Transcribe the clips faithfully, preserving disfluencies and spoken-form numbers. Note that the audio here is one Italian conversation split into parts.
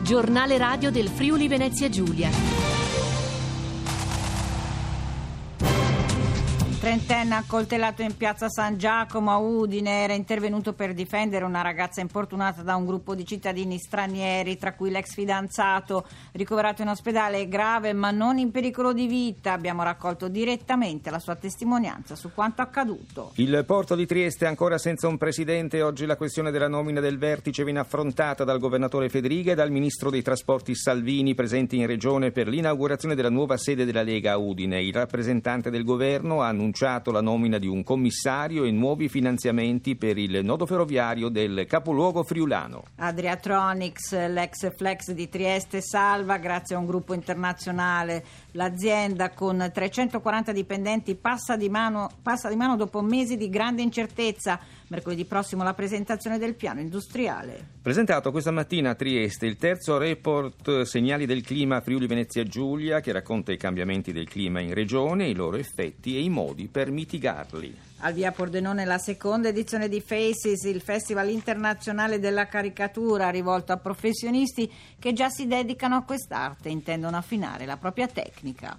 Giornale radio del Friuli Venezia Giulia. Trentenne accoltellato in piazza San Giacomo a Udine, era intervenuto per difendere una ragazza importunata da un gruppo di cittadini stranieri, tra cui l'ex fidanzato, ricoverato in ospedale, è grave ma non in pericolo di vita. Abbiamo raccolto direttamente la sua testimonianza su quanto accaduto. Il porto di Trieste è ancora senza un presidente. Oggi la questione della nomina del vertice viene affrontata dal governatore Fedriga e dal ministro dei trasporti Salvini, presenti in regione per l'inaugurazione della nuova sede della Lega a Udine. Il rappresentante del governo ha annunciato la nomina di un commissario e nuovi finanziamenti per il nodo ferroviario del capoluogo friulano. Adriatronics, l'ex Flex di Trieste, salva grazie a un gruppo internazionale. L'azienda con trecentoquaranta dipendenti passa di mano, passa di mano dopo mesi di grande incertezza. Mercoledì prossimo la presentazione del piano industriale. Presentato questa mattina a Trieste il terzo report Segnali del clima Friuli Venezia Giulia, che racconta i cambiamenti del clima in regione, i loro effetti e i modi per mitigarli. Al via Pordenone la seconda edizione di Faces, il Festival internazionale della caricatura rivolto a professionisti che già si dedicano a quest'arte e intendono affinare la propria tecnica.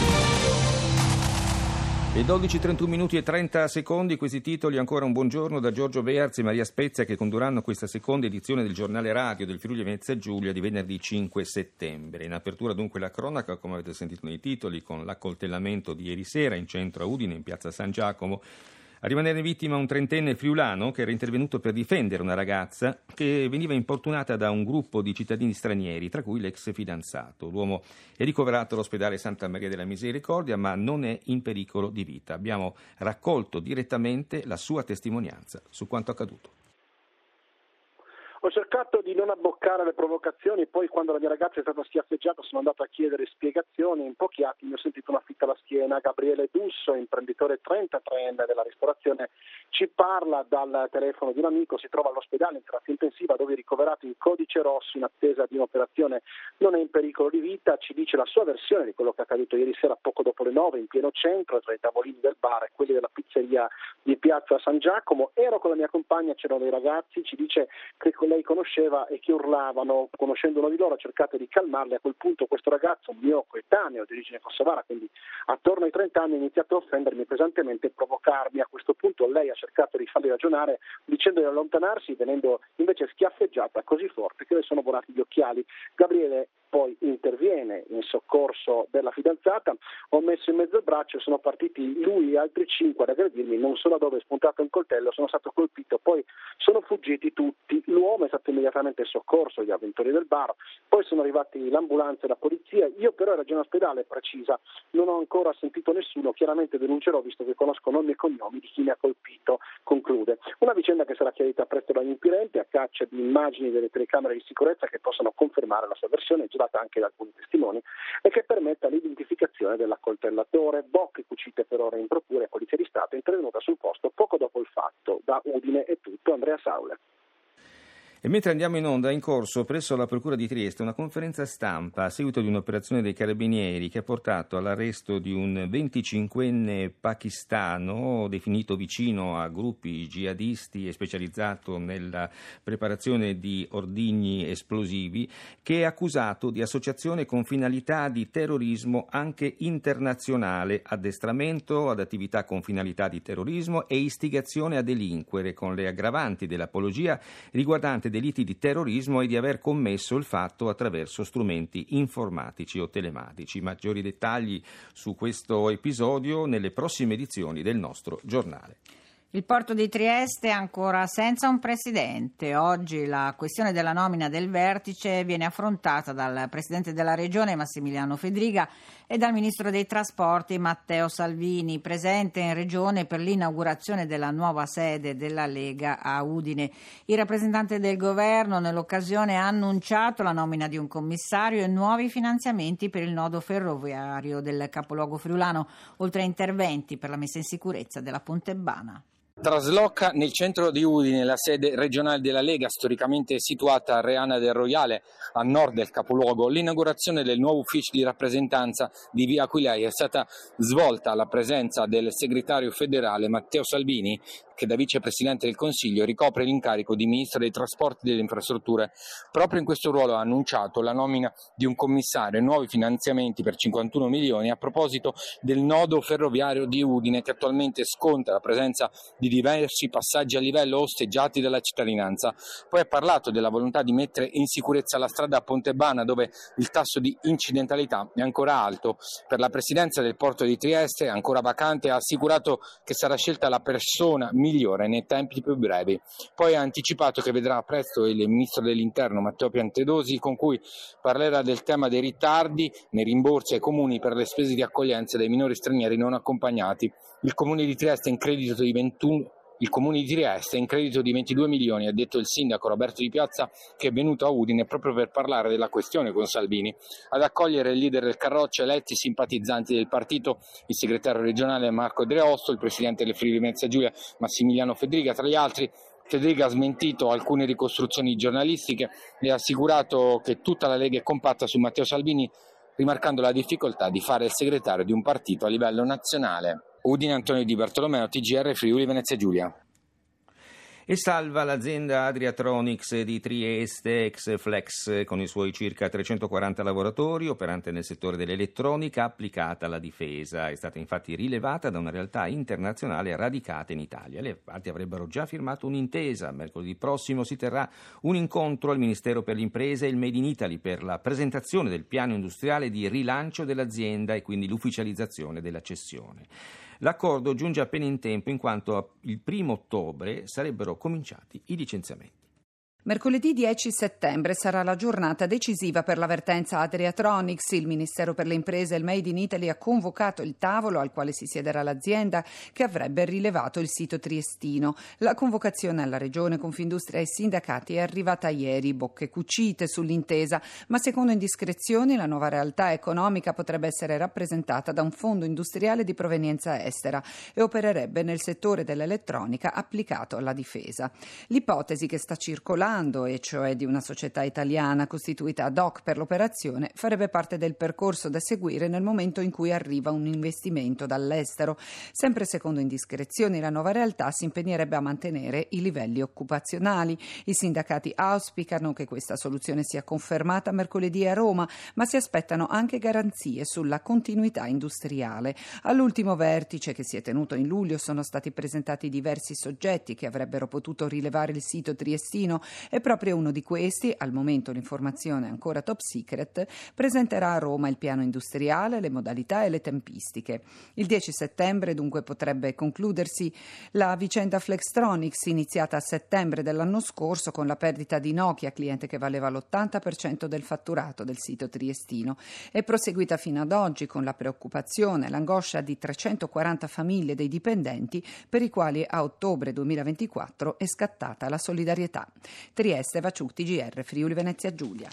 Le dodici e trentuno minuti e trenta secondi, questi titoli. Ancora un buongiorno da Giorgio Bearzi e Maria Spezia, che condurranno questa seconda edizione del giornale radio del Friuli Venezia Giulia di venerdì cinque settembre. In apertura dunque la cronaca, come avete sentito nei titoli, con l'accoltellamento di ieri sera in centro a Udine, in piazza San Giacomo. A rimanere vittima un trentenne friulano che era intervenuto per difendere una ragazza che veniva importunata da un gruppo di cittadini stranieri, tra cui l'ex fidanzato. L'uomo è ricoverato all'ospedale Santa Maria della Misericordia, ma non è in pericolo di vita. Abbiamo raccolto direttamente la sua testimonianza su quanto accaduto. Ho cercato di non abboccare le provocazioni, poi quando la mia ragazza è stata schiaffeggiata sono andato a chiedere spiegazioni. In pochi attimi ho sentito una fitta alla schiena. Gabriele Dusso, imprenditore trentatreenne della ristorazione, ci parla dal telefono di un amico. Si trova all'ospedale in terapia intensiva dove è ricoverato in codice rosso in attesa di un'operazione. Non è in pericolo di vita, ci dice la sua versione di quello che è accaduto ieri sera poco dopo le nove in pieno centro, tra i tavolini del bar e quelli della pizzeria di piazza San Giacomo. Ero con la mia compagna, c'erano dei ragazzi, ci dice che lei conosceva e che urlavano. Conoscendo uno di loro ha cercato di calmarli. A quel punto questo ragazzo, un mio coetaneo di origine kosovara, quindi attorno ai trenta anni, ha iniziato a offendermi pesantemente e provocarmi. A questo punto lei ha cercato di farli ragionare dicendo di allontanarsi, venendo invece schiaffeggiata così forte che le sono volati gli occhiali. Gabriele poi interviene in soccorso della fidanzata. Ho messo in mezzo il braccio, sono partiti lui e altri cinque ad aggredirmi. Non so da dove è spuntato il coltello, sono stato colpito, poi sono fuggiti tutti. L'uomo è stato immediatamente soccorso, gli avventori del bar, poi sono arrivati l'ambulanza e la polizia. Io però ero già in ospedale, precisa, non ho ancora sentito nessuno. Chiaramente denuncerò visto che conosco nomi e cognomi di chi mi ha colpito, conclude. Una vicenda che sarà chiarita presto dagli inquirenti a caccia di immagini delle telecamere di sicurezza che possano confermare la sua versione, girata anche da alcuni testimoni, e che permetta l'identificazione dell'accoltellatore. Bocche cucite per ora in procura e polizia di Stato è intervenuta sul posto poco dopo il fatto. Da Udine è tutto, Andrea Saule. E mentre andiamo in onda, è in corso presso la Procura di Trieste una conferenza stampa a seguito di un'operazione dei carabinieri che ha portato all'arresto di un venticinquenne pakistano definito vicino a gruppi jihadisti e specializzato nella preparazione di ordigni esplosivi, che è accusato di associazione con finalità di terrorismo anche internazionale, addestramento ad attività con finalità di terrorismo e istigazione a delinquere, con le aggravanti dell'apologia riguardante delitti di terrorismo e di aver commesso il fatto attraverso strumenti informatici o telematici. Maggiori dettagli su questo episodio nelle prossime edizioni del nostro giornale. Il porto di Trieste è ancora senza un presidente. Oggi la questione della nomina del vertice viene affrontata dal presidente della regione Massimiliano Fedriga e dal ministro dei trasporti Matteo Salvini, presente in regione per l'inaugurazione della nuova sede della Lega a Udine. Il rappresentante del governo nell'occasione ha annunciato la nomina di un commissario e nuovi finanziamenti per il nodo ferroviario del capoluogo friulano, oltre a interventi per la messa in sicurezza della Pontebana. Trasloca nel centro di Udine la sede regionale della Lega, storicamente situata a Reana del Roiale, a nord del capoluogo. L'inaugurazione del nuovo ufficio di rappresentanza di Via Aquileia è stata svolta alla presenza del segretario federale Matteo Salvini, che da vicepresidente del Consiglio ricopre l'incarico di ministro dei trasporti e delle infrastrutture. Proprio in questo ruolo ha annunciato la nomina di un commissario e nuovi finanziamenti per cinquantuno milioni a proposito del nodo ferroviario di Udine, che attualmente sconta la presenza di diversi passaggi a livello osteggiati dalla cittadinanza. Poi ha parlato della volontà di mettere in sicurezza la strada a Pontebana, dove il tasso di incidentalità è ancora alto. Per la presidenza del porto di Trieste, ancora vacante, ha assicurato che sarà scelta la persona migliore nei tempi più brevi. Poi ha anticipato che vedrà presto il ministro dell'Interno Matteo Piantedosi, con cui parlerà del tema dei ritardi nei rimborsi ai comuni per le spese di accoglienza dei minori stranieri non accompagnati. Il comune di Trieste è in credito di ventuno Il Comune di Trieste è in credito di ventidue milioni, ha detto il sindaco Roberto Di Piazza, che è venuto a Udine proprio per parlare della questione con Salvini. Ad accogliere il leader del Carroccio, eletti simpatizzanti del partito, il segretario regionale Marco Dreosto, il presidente del Friuli Venezia Giulia Massimiliano Fedriga, tra gli altri. Fedriga ha smentito alcune ricostruzioni giornalistiche e ha assicurato che tutta la Lega è compatta su Matteo Salvini, rimarcando la difficoltà di fare il segretario di un partito a livello nazionale. Udine, Antonio Di Bartolomeo, T G R Friuli Venezia Giulia. E salva l'azienda Adriatronics di Trieste, ex Flex, con i suoi circa trecentoquaranta lavoratori, operante nel settore dell'elettronica applicata alla difesa. È stata infatti rilevata da una realtà internazionale radicata in Italia. Le parti avrebbero già firmato un'intesa. Mercoledì prossimo si terrà un incontro al Ministero per le Imprese e il Made in Italy per la presentazione del piano industriale di rilancio dell'azienda e quindi l'ufficializzazione della cessione. L'accordo giunge appena in tempo in quanto il primo ottobre sarebbero cominciati i licenziamenti. Mercoledì dieci settembre sarà la giornata decisiva per la vertenza Adriatronics. Il Ministero per le Imprese e il Made in Italy ha convocato il tavolo al quale si siederà l'azienda che avrebbe rilevato il sito triestino. La convocazione alla Regione, Confindustria e sindacati è arrivata ieri, bocche cucite sull'intesa, ma secondo indiscrezioni la nuova realtà economica potrebbe essere rappresentata da un fondo industriale di provenienza estera e opererebbe nel settore dell'elettronica applicato alla difesa. L'ipotesi che sta circolando, e cioè di una società italiana costituita ad hoc per l'operazione, farebbe parte del percorso da seguire nel momento in cui arriva un investimento dall'estero. Sempre secondo indiscrezioni, la nuova realtà si impegnerebbe a mantenere i livelli occupazionali. I sindacati auspicano che questa soluzione sia confermata mercoledì a Roma, ma si aspettano anche garanzie sulla continuità industriale. All'ultimo vertice, che si è tenuto in luglio, sono stati presentati diversi soggetti che avrebbero potuto rilevare il sito triestino. E proprio uno di questi, al momento l'informazione è ancora top secret, presenterà a Roma il piano industriale, le modalità e le tempistiche. Il dieci settembre dunque potrebbe concludersi la vicenda Flextronics, iniziata a settembre dell'anno scorso con la perdita di Nokia, cliente che valeva l'ottanta per cento del fatturato del sito triestino, e proseguita fino ad oggi con la preoccupazione e l'angoscia di trecentoquaranta famiglie dei dipendenti per i quali a ottobre duemilaventiquattro è scattata la solidarietà. Trieste, Vaciuti, G R Friuli Venezia Giulia.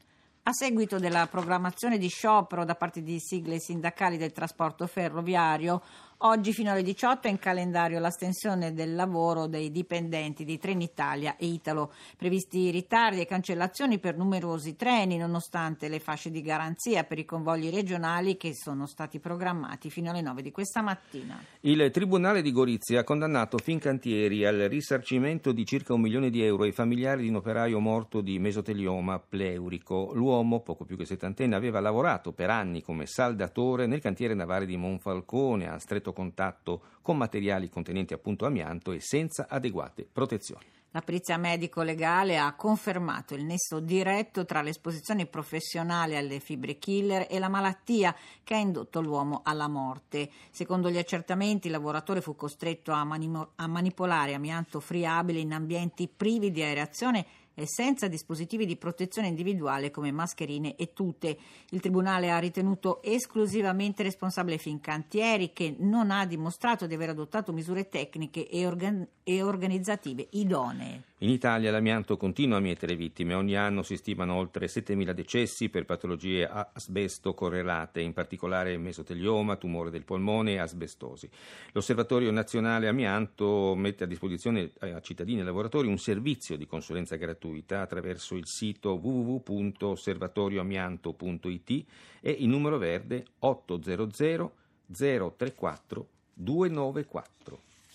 A seguito della programmazione di sciopero da parte di sigle sindacali del trasporto ferroviario, oggi fino alle diciotto è in calendario l'astensione del lavoro dei dipendenti di Trenitalia e Italo. Previsti ritardi e cancellazioni per numerosi treni, nonostante le fasce di garanzia per i convogli regionali che sono stati programmati fino alle nove di questa mattina. Il Tribunale di Gorizia ha condannato Fincantieri al risarcimento di circa un milione di euro ai familiari di un operaio morto di mesotelioma pleurico. L'uomo, poco più che settantenne, aveva lavorato per anni come saldatore nel cantiere navale di Monfalcone, a stretto contatto con materiali contenenti appunto amianto e senza adeguate protezioni. La perizia medico-legale ha confermato il nesso diretto tra l'esposizione professionale alle fibre killer e la malattia che ha indotto l'uomo alla morte. Secondo gli accertamenti, il lavoratore fu costretto a, manimo- a manipolare amianto friabile in ambienti privi di aerazione e senza dispositivi di protezione individuale come mascherine e tute. Il Tribunale ha ritenuto esclusivamente responsabile Fincantieri, che non ha dimostrato di aver adottato misure tecniche e, organ- e organizzative idonee. In Italia l'amianto continua a mietere vittime. Ogni anno si stimano oltre settemila decessi per patologie asbesto correlate, in particolare mesotelioma, tumore del polmone e asbestosi. L'Osservatorio Nazionale Amianto mette a disposizione a cittadini e lavoratori un servizio di consulenza gratuita attraverso il sito w w w punto osservatorioamianto punto i t e il numero verde otto zero zero zero tre quattro due nove quattro.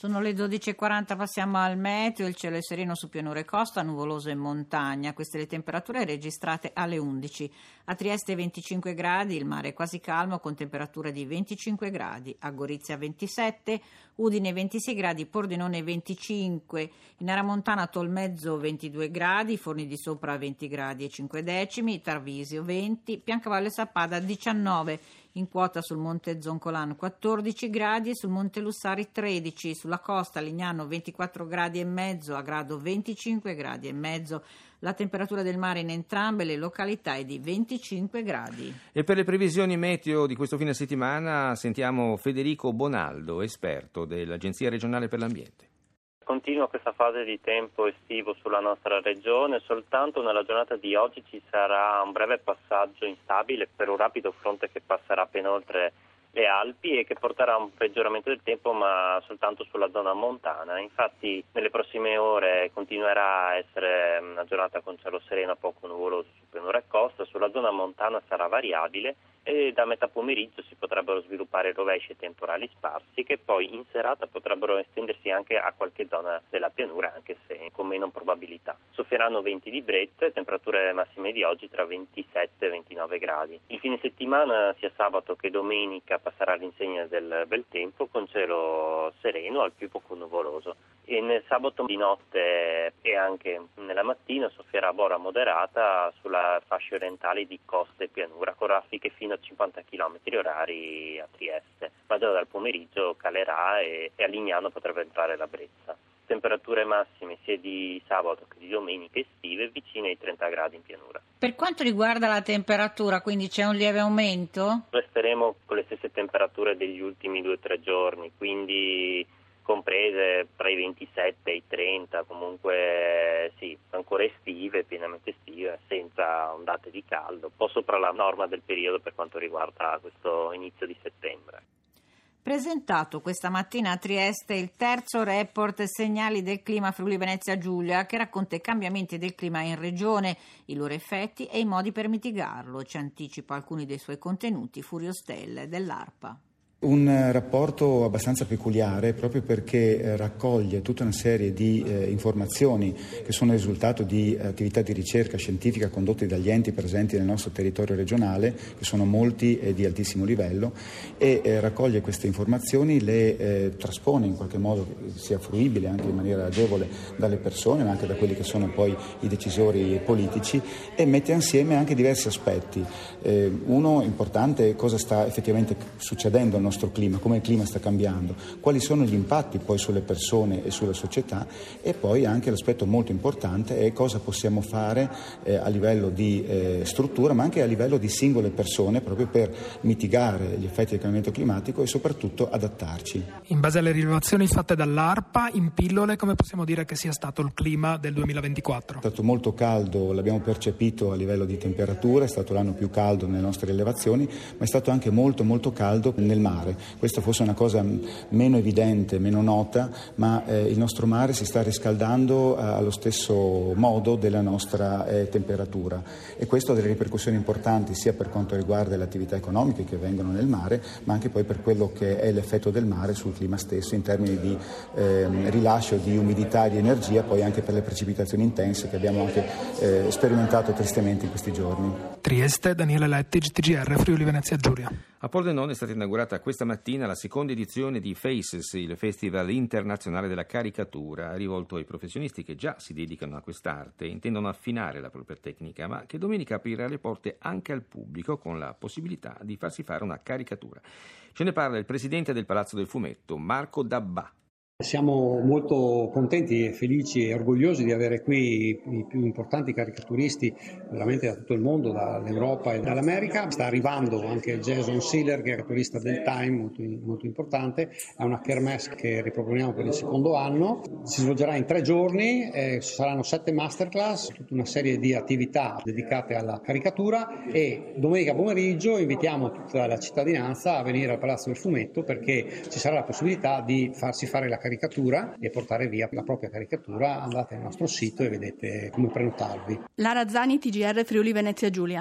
Sono le dodici e quaranta, passiamo al meteo. Il cielo è sereno su pianura e costa, nuvoloso in montagna. Queste le temperature registrate alle undici. A Trieste venticinque gradi, il mare è quasi calmo con temperatura di venticinque gradi. A Gorizia ventisette, Udine ventisei gradi, Pordenone venticinque. In area montana Tolmezzo ventidue gradi, Forni di Sopra venti gradi e cinque decimi, Tarvisio venti, Piancavallo e Sappada diciannove. In quota sul Monte Zoncolan quattordici gradi e sul Monte Lussari tredici. Sulla costa Lignano ventiquattro gradi e mezzo, a Grado venticinque gradi e mezzo. La temperatura del mare in entrambe le località è di venticinque gradi. E per le previsioni meteo di questo fine settimana sentiamo Federico Bonaldo, esperto dell'Agenzia regionale per l'ambiente. Continua questa fase di tempo estivo sulla nostra regione, soltanto nella giornata di oggi ci sarà un breve passaggio instabile per un rapido fronte che passerà appena oltre le Alpi e che porterà a un peggioramento del tempo, ma soltanto sulla zona montana. Infatti nelle prossime ore continuerà a essere una giornata con cielo sereno poco nuvoloso su pianura e costa, sulla zona montana sarà variabile e da metà pomeriggio si potrebbero sviluppare rovesci e temporali sparsi che poi in serata potrebbero estendersi anche a qualche zona della pianura, anche se con meno probabilità. Soffieranno venti di brezza e temperature massime di oggi tra ventisette e ventinove gradi. Il fine settimana, sia sabato che domenica, passerà all'insegna del bel tempo con cielo sereno al più poco nuvoloso. E nel sabato di notte e anche nella mattina soffierà bora moderata sulla fascia orientale di costa e pianura con raffiche fino a cinquanta chilometri orari a Trieste, ma già dal pomeriggio calerà e, e a Lignano potrebbe entrare la brezza. Temperature massime sia di sabato che di domenica estive vicine ai trenta gradi in pianura. Per quanto riguarda la temperatura, quindi c'è un lieve aumento? Resteremo con le stesse temperature degli ultimi due o tre giorni, quindi comprese tra i ventisette e i trenta, comunque sì, ancora estive, pienamente estive, senza ondate di caldo, un po' sopra la norma del periodo per quanto riguarda questo inizio di settembre. Presentato questa mattina a Trieste il terzo report Segnali del clima Friuli Venezia Giulia, che racconta i cambiamenti del clima in regione, i loro effetti e i modi per mitigarlo. Ci anticipa alcuni dei suoi contenuti Furio Stelle dell'ARPA. Un rapporto abbastanza peculiare proprio perché eh, raccoglie tutta una serie di eh, informazioni che sono il risultato di attività di ricerca scientifica condotte dagli enti presenti nel nostro territorio regionale, che sono molti e di altissimo livello, e eh, raccoglie queste informazioni, le eh, traspone in qualche modo che sia fruibile anche in maniera agevole dalle persone, ma anche da quelli che sono poi i decisori politici, e mette insieme anche diversi aspetti. Eh, uno importante è cosa sta effettivamente succedendo al nostro clima, come il clima sta cambiando, quali sono gli impatti poi sulle persone e sulla società, e poi anche l'aspetto molto importante è cosa possiamo fare eh, a livello di eh, struttura, ma anche a livello di singole persone, proprio per mitigare gli effetti del cambiamento climatico e soprattutto adattarci. In base alle rilevazioni fatte dall'ARPA, in pillole, come possiamo dire che sia stato il clima del duemilaventiquattro? È stato molto caldo, l'abbiamo percepito a livello di temperatura, è stato l'anno più caldo nelle nostre rilevazioni, ma è stato anche molto molto caldo nel mare. Questa forse è una cosa meno evidente, meno nota, ma eh, il nostro mare si sta riscaldando eh, allo stesso modo della nostra eh, temperatura, e questo ha delle ripercussioni importanti sia per quanto riguarda le attività economiche che vengono nel mare, ma anche poi per quello che è l'effetto del mare sul clima stesso in termini di eh, rilascio di umidità e di energia, poi anche per le precipitazioni intense che abbiamo anche eh, sperimentato tristemente in questi giorni. Trieste, Daniele Lettig, T G R, Friuli Venezia Giulia. A Pordenone è stata inaugurata questa mattina la seconda edizione di Faces, il Festival internazionale della caricatura, rivolto ai professionisti che già si dedicano a quest'arte e intendono affinare la propria tecnica, ma che domenica aprirà le porte anche al pubblico con la possibilità di farsi fare una caricatura. Ce ne parla il presidente del Palazzo del Fumetto, Marco Dabbà. Siamo molto contenti e felici e orgogliosi di avere qui i più importanti caricaturisti veramente da tutto il mondo, dall'Europa e dall'America. Sta arrivando anche Jason Sealer, caricaturista del Time, molto, molto importante. È una kermesse che riproponiamo per il secondo anno. Si svolgerà in tre giorni, eh, ci saranno sette masterclass, tutta una serie di attività dedicate alla caricatura, e domenica pomeriggio invitiamo tutta la cittadinanza a venire al Palazzo del Fumetto, perché ci sarà la possibilità di farsi fare la caricatura e portare via la propria caricatura. Andate al nostro sito e vedete come prenotarvi. Lara Zani, T G R Friuli Venezia Giulia.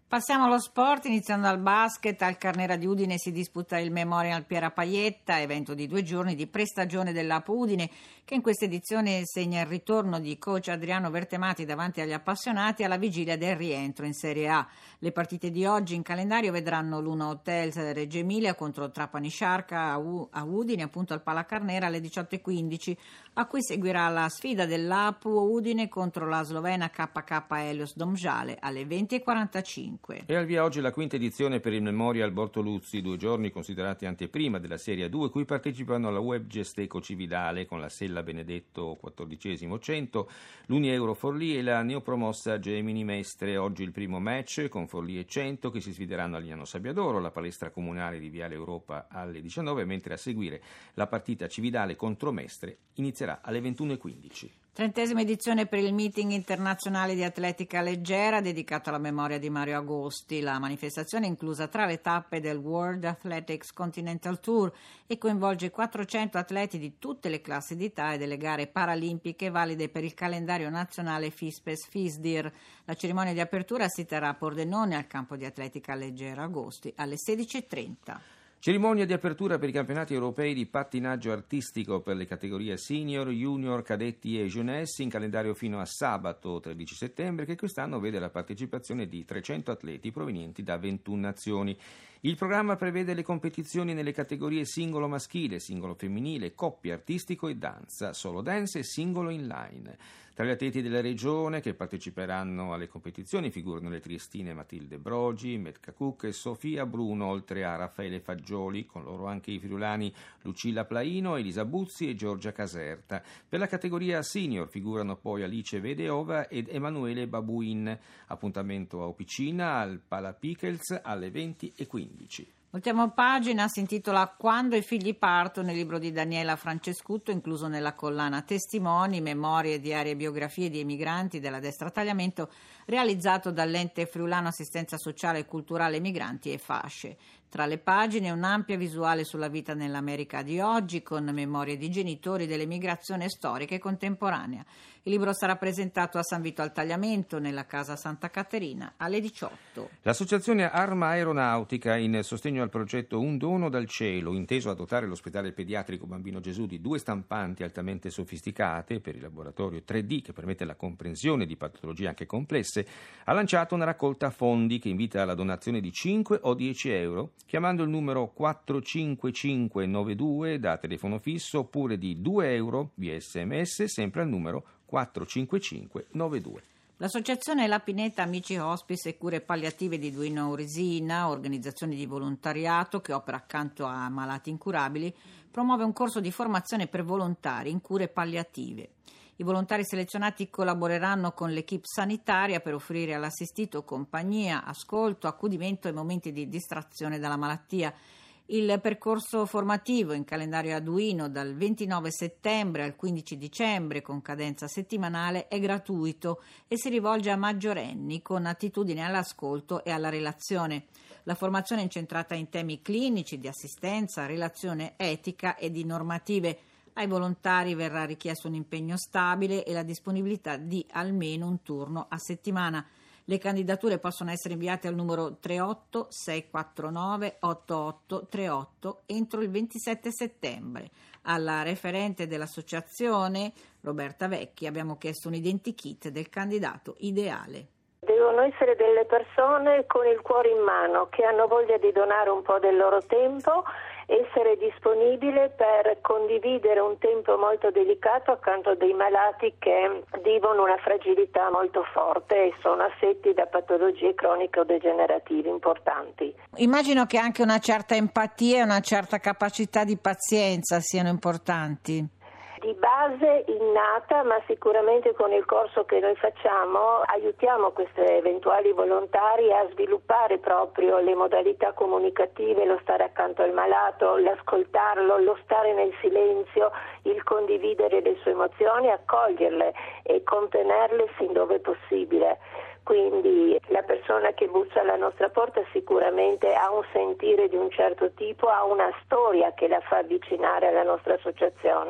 Passiamo allo sport, iniziando dal basket. Al Carnera di Udine si disputa il Memorial Piera Paietta, evento di due giorni di prestagione dell'Apo Udine, che in questa edizione segna il ritorno di coach Adriano Vertemati davanti agli appassionati alla vigilia del rientro in Serie A. Le partite di oggi in calendario vedranno l'Una Hotels Reggio Emilia contro Trapani Sciarca a, U- a Udine, appunto al Pala Carnera alle diciotto e quindici, a cui seguirà la sfida dell'Apo Udine contro la slovena K K Helios Domžale alle venti e quarantacinque. E al via oggi la quinta edizione per il Memorial Bortoluzzi, due giorni considerati anteprima della Serie A due, cui partecipano la Web Gesteco Cividale con la Sella Benedetto quattordicesimo cento, l'Uni Euro Forlì e la neopromossa Gemini Mestre. Oggi il primo match con Forlì e cento che si sfideranno a Lignano Sabbiadoro, la palestra comunale di Viale Europa alle diciannove, mentre a seguire la partita Cividale contro Mestre inizierà alle ventuno e quindici. Trentesima edizione per il meeting internazionale di atletica leggera dedicato alla memoria di Mario Agosti. La manifestazione è inclusa tra le tappe del World Athletics Continental Tour e coinvolge quattrocento atleti di tutte le classi d'età e delle gare paralimpiche valide per il calendario nazionale FISPES-FISDIR. La cerimonia di apertura si terrà a Pordenone al campo di atletica leggera Agosti alle sedici e trenta. Cerimonia di apertura per i campionati europei di pattinaggio artistico per le categorie senior, junior, cadetti e jeunesse in calendario fino a sabato tredici settembre, che quest'anno vede la partecipazione di trecento atleti provenienti da ventuno nazioni. Il programma prevede le competizioni nelle categorie singolo maschile, singolo femminile, coppia artistico e danza, solo dance e singolo inline. Tra gli atleti della regione che parteciperanno alle competizioni figurano le triestine Matilde Brogi, Metka Cook e Sofia Bruno, oltre a Raffaele Fagioli, con loro anche i friulani Lucilla Plaino, Elisa Buzzi e Giorgia Caserta. Per la categoria senior figurano poi Alice Vedeova ed Emanuele Babuin. Appuntamento a Opicina al Pala Pickles alle venti e quindici. Ultima pagina si intitola Quando i figli partono, il libro di Daniela Francescutto, incluso nella collana Testimoni, memorie, diarie e biografie di emigranti della destra tagliamento, realizzato dall'ente friulano assistenza sociale e culturale migranti e fasce. Tra le pagine un'ampia visuale sulla vita nell'America di oggi, con memorie di genitori dell'emigrazione storica e contemporanea. Il libro sarà presentato a San Vito al Tagliamento, nella Casa Santa Caterina, alle diciotto. L'associazione Arma Aeronautica, in sostegno al progetto Un dono dal cielo, inteso a dotare l'ospedale pediatrico Bambino Gesù di due stampanti altamente sofisticate per il laboratorio tre D che permette la comprensione di patologie anche complesse, ha lanciato una raccolta fondi che invita alla donazione di cinque o dieci euro chiamando il numero quattro cinque cinque nove due da telefono fisso oppure di due euro via sms sempre al numero quattro cinque cinque nove due. L'associazione La Pineta Amici Hospice e Cure Palliative di Duino Auresina, organizzazione di volontariato che opera accanto a malati incurabili, promuove un corso di formazione per volontari in cure palliative. I volontari selezionati collaboreranno con l'equipe sanitaria per offrire all'assistito compagnia, ascolto, accudimento e momenti di distrazione dalla malattia. Il percorso formativo in calendario a Duino dal ventinove settembre al quindici dicembre con cadenza settimanale è gratuito e si rivolge a maggiorenni con attitudine all'ascolto e alla relazione. La formazione è incentrata in temi clinici, di assistenza, relazione etica e di normative. Ai volontari verrà richiesto un impegno stabile e la disponibilità di almeno un turno a settimana. Le candidature possono essere inviate al numero tre otto sei quattro nove otto otto tre otto entro il ventisette settembre. Alla referente dell'associazione, Roberta Vecchi, abbiamo chiesto un identikit del candidato ideale. Devono essere delle persone con il cuore in mano, che hanno voglia di donare un po' del loro tempo, essere disponibile per condividere un tempo molto delicato accanto a dei malati che vivono una fragilità molto forte e sono affetti da patologie croniche o degenerative importanti. Immagino che anche una certa empatia e una certa capacità di pazienza siano importanti. Di base innata, ma sicuramente con il corso che noi facciamo aiutiamo questi eventuali volontari a sviluppare proprio le modalità comunicative, lo stare accanto al malato, l'ascoltarlo, lo stare nel silenzio, il condividere le sue emozioni, accoglierle e contenerle fin dove è possibile. Quindi la persona che bussa alla nostra porta sicuramente ha un sentire di un certo tipo, ha una storia che la fa avvicinare alla nostra associazione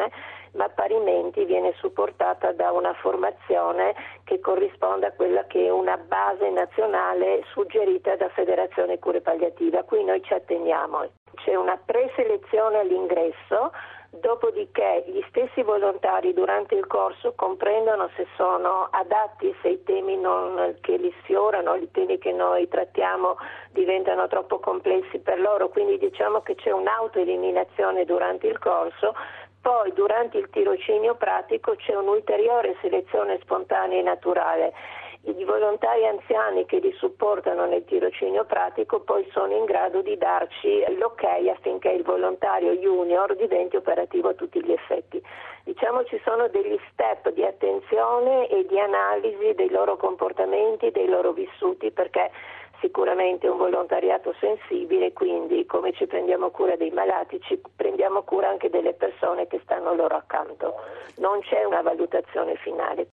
ma parimenti viene supportata da una formazione che corrisponde a quella che è una base nazionale suggerita da Federazione Cure Palliative, a cui noi ci atteniamo. C'è una preselezione all'ingresso, dopodiché gli stessi volontari durante il corso comprendono se sono adatti, se i temi non, che li sfiorano, i temi che noi trattiamo diventano troppo complessi per loro, quindi diciamo che c'è un'autoeliminazione durante il corso. Poi durante il tirocinio pratico c'è un'ulteriore selezione spontanea e naturale. I volontari anziani che li supportano nel tirocinio pratico poi sono in grado di darci l'ok affinché il volontario junior diventi operativo a tutti gli effetti. Diciamo ci sono degli step di attenzione e di analisi dei loro comportamenti, dei loro vissuti, perché sicuramente è un volontariato sensibile, quindi come ci prendiamo cura dei malati ci prendiamo cura anche delle persone che stanno loro accanto. Non c'è una valutazione finale.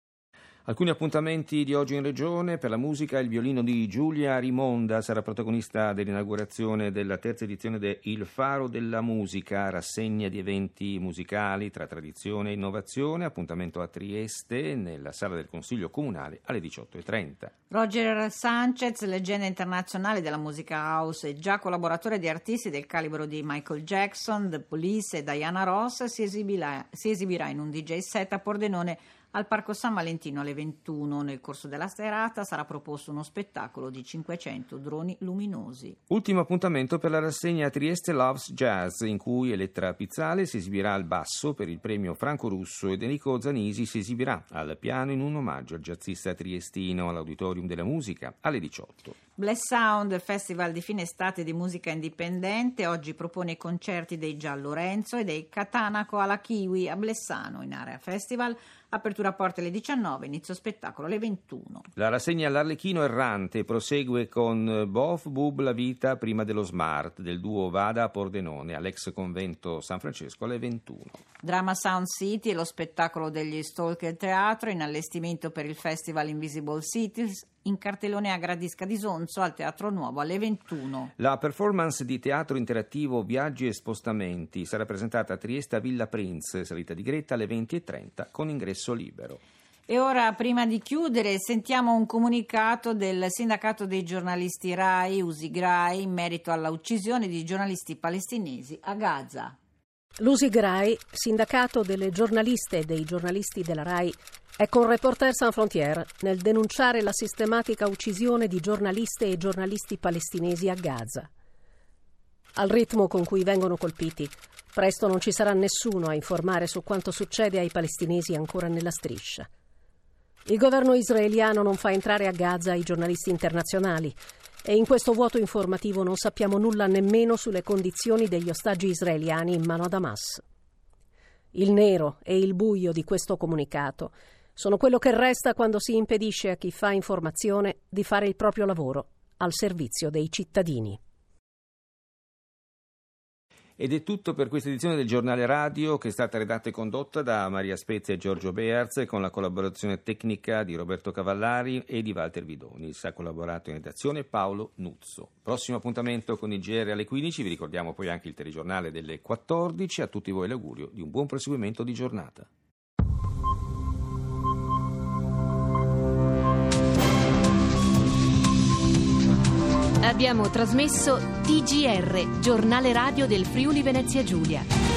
Alcuni appuntamenti di oggi in regione. Per la musica, il violino di Giulia Rimonda sarà protagonista dell'inaugurazione della terza edizione de Il Faro della Musica, rassegna di eventi musicali tra tradizione e innovazione. Appuntamento a Trieste, nella sala del Consiglio Comunale, alle diciotto e trenta. Roger Sanchez, leggenda internazionale della musica house e già collaboratore di artisti del calibro di Michael Jackson, The Police e Diana Ross, si esibirà, si esibirà in un D J set a Pordenone al Parco San Valentino alle ventuno. Nel corso della serata sarà proposto uno spettacolo di cinquecento droni luminosi. Ultimo appuntamento per la rassegna Trieste Loves Jazz, in cui Elettra Pizzale si esibirà al basso per il premio Franco Russo ed Enrico Zanisi si esibirà al piano in un omaggio al jazzista triestino all'Auditorium della Musica alle diciotto. Bless Sound, festival di fine estate di musica indipendente, oggi propone i concerti dei Gian Lorenzo e dei Catanaco alla Kiwi a Blessano in area festival. Apertura a porte alle diciannove, inizio spettacolo alle ventuno. La rassegna L'Arlecchino Errante prosegue con Bof Bub la vita prima dello Smart del duo Vada a Pordenone all'ex convento San Francesco alle ventuno. Drama Sound City è lo spettacolo degli Stalker Teatro in allestimento per il festival Invisible Cities in cartellone a Gradisca di Sonzo al Teatro Nuovo alle ventuno. La performance di teatro interattivo Viaggi e Spostamenti sarà presentata a Trieste a Villa Prince, salita di Gretta alle venti e trenta con ingresso libero. E ora, prima di chiudere, sentiamo un comunicato del sindacato dei giornalisti RAI, Usigrai, in merito alla uccisione di giornalisti palestinesi a Gaza. L'Usigrai, sindacato delle giornaliste e dei giornalisti della RAI, è con Reporters Sans Frontières nel denunciare la sistematica uccisione di giornaliste e giornalisti palestinesi a Gaza. Al ritmo con cui vengono colpiti, presto non ci sarà nessuno a informare su quanto succede ai palestinesi ancora nella striscia. Il governo israeliano non fa entrare a Gaza i giornalisti internazionali e in questo vuoto informativo non sappiamo nulla nemmeno sulle condizioni degli ostaggi israeliani in mano ad Hamas. Il nero e il buio di questo comunicato sono quello che resta quando si impedisce a chi fa informazione di fare il proprio lavoro al servizio dei cittadini. Ed è tutto per questa edizione del Giornale Radio, che è stata redatta e condotta da Maria Spezia e Giorgio Bearz, con la collaborazione tecnica di Roberto Cavallari e di Walter Vidonis. Ha collaborato in redazione Paolo Nuzzo. Prossimo appuntamento con il G R alle quindici, vi ricordiamo poi anche il telegiornale delle quattordici. A tutti voi l'augurio di un buon proseguimento di giornata. Abbiamo trasmesso T G R, Giornale Radio del Friuli Venezia Giulia.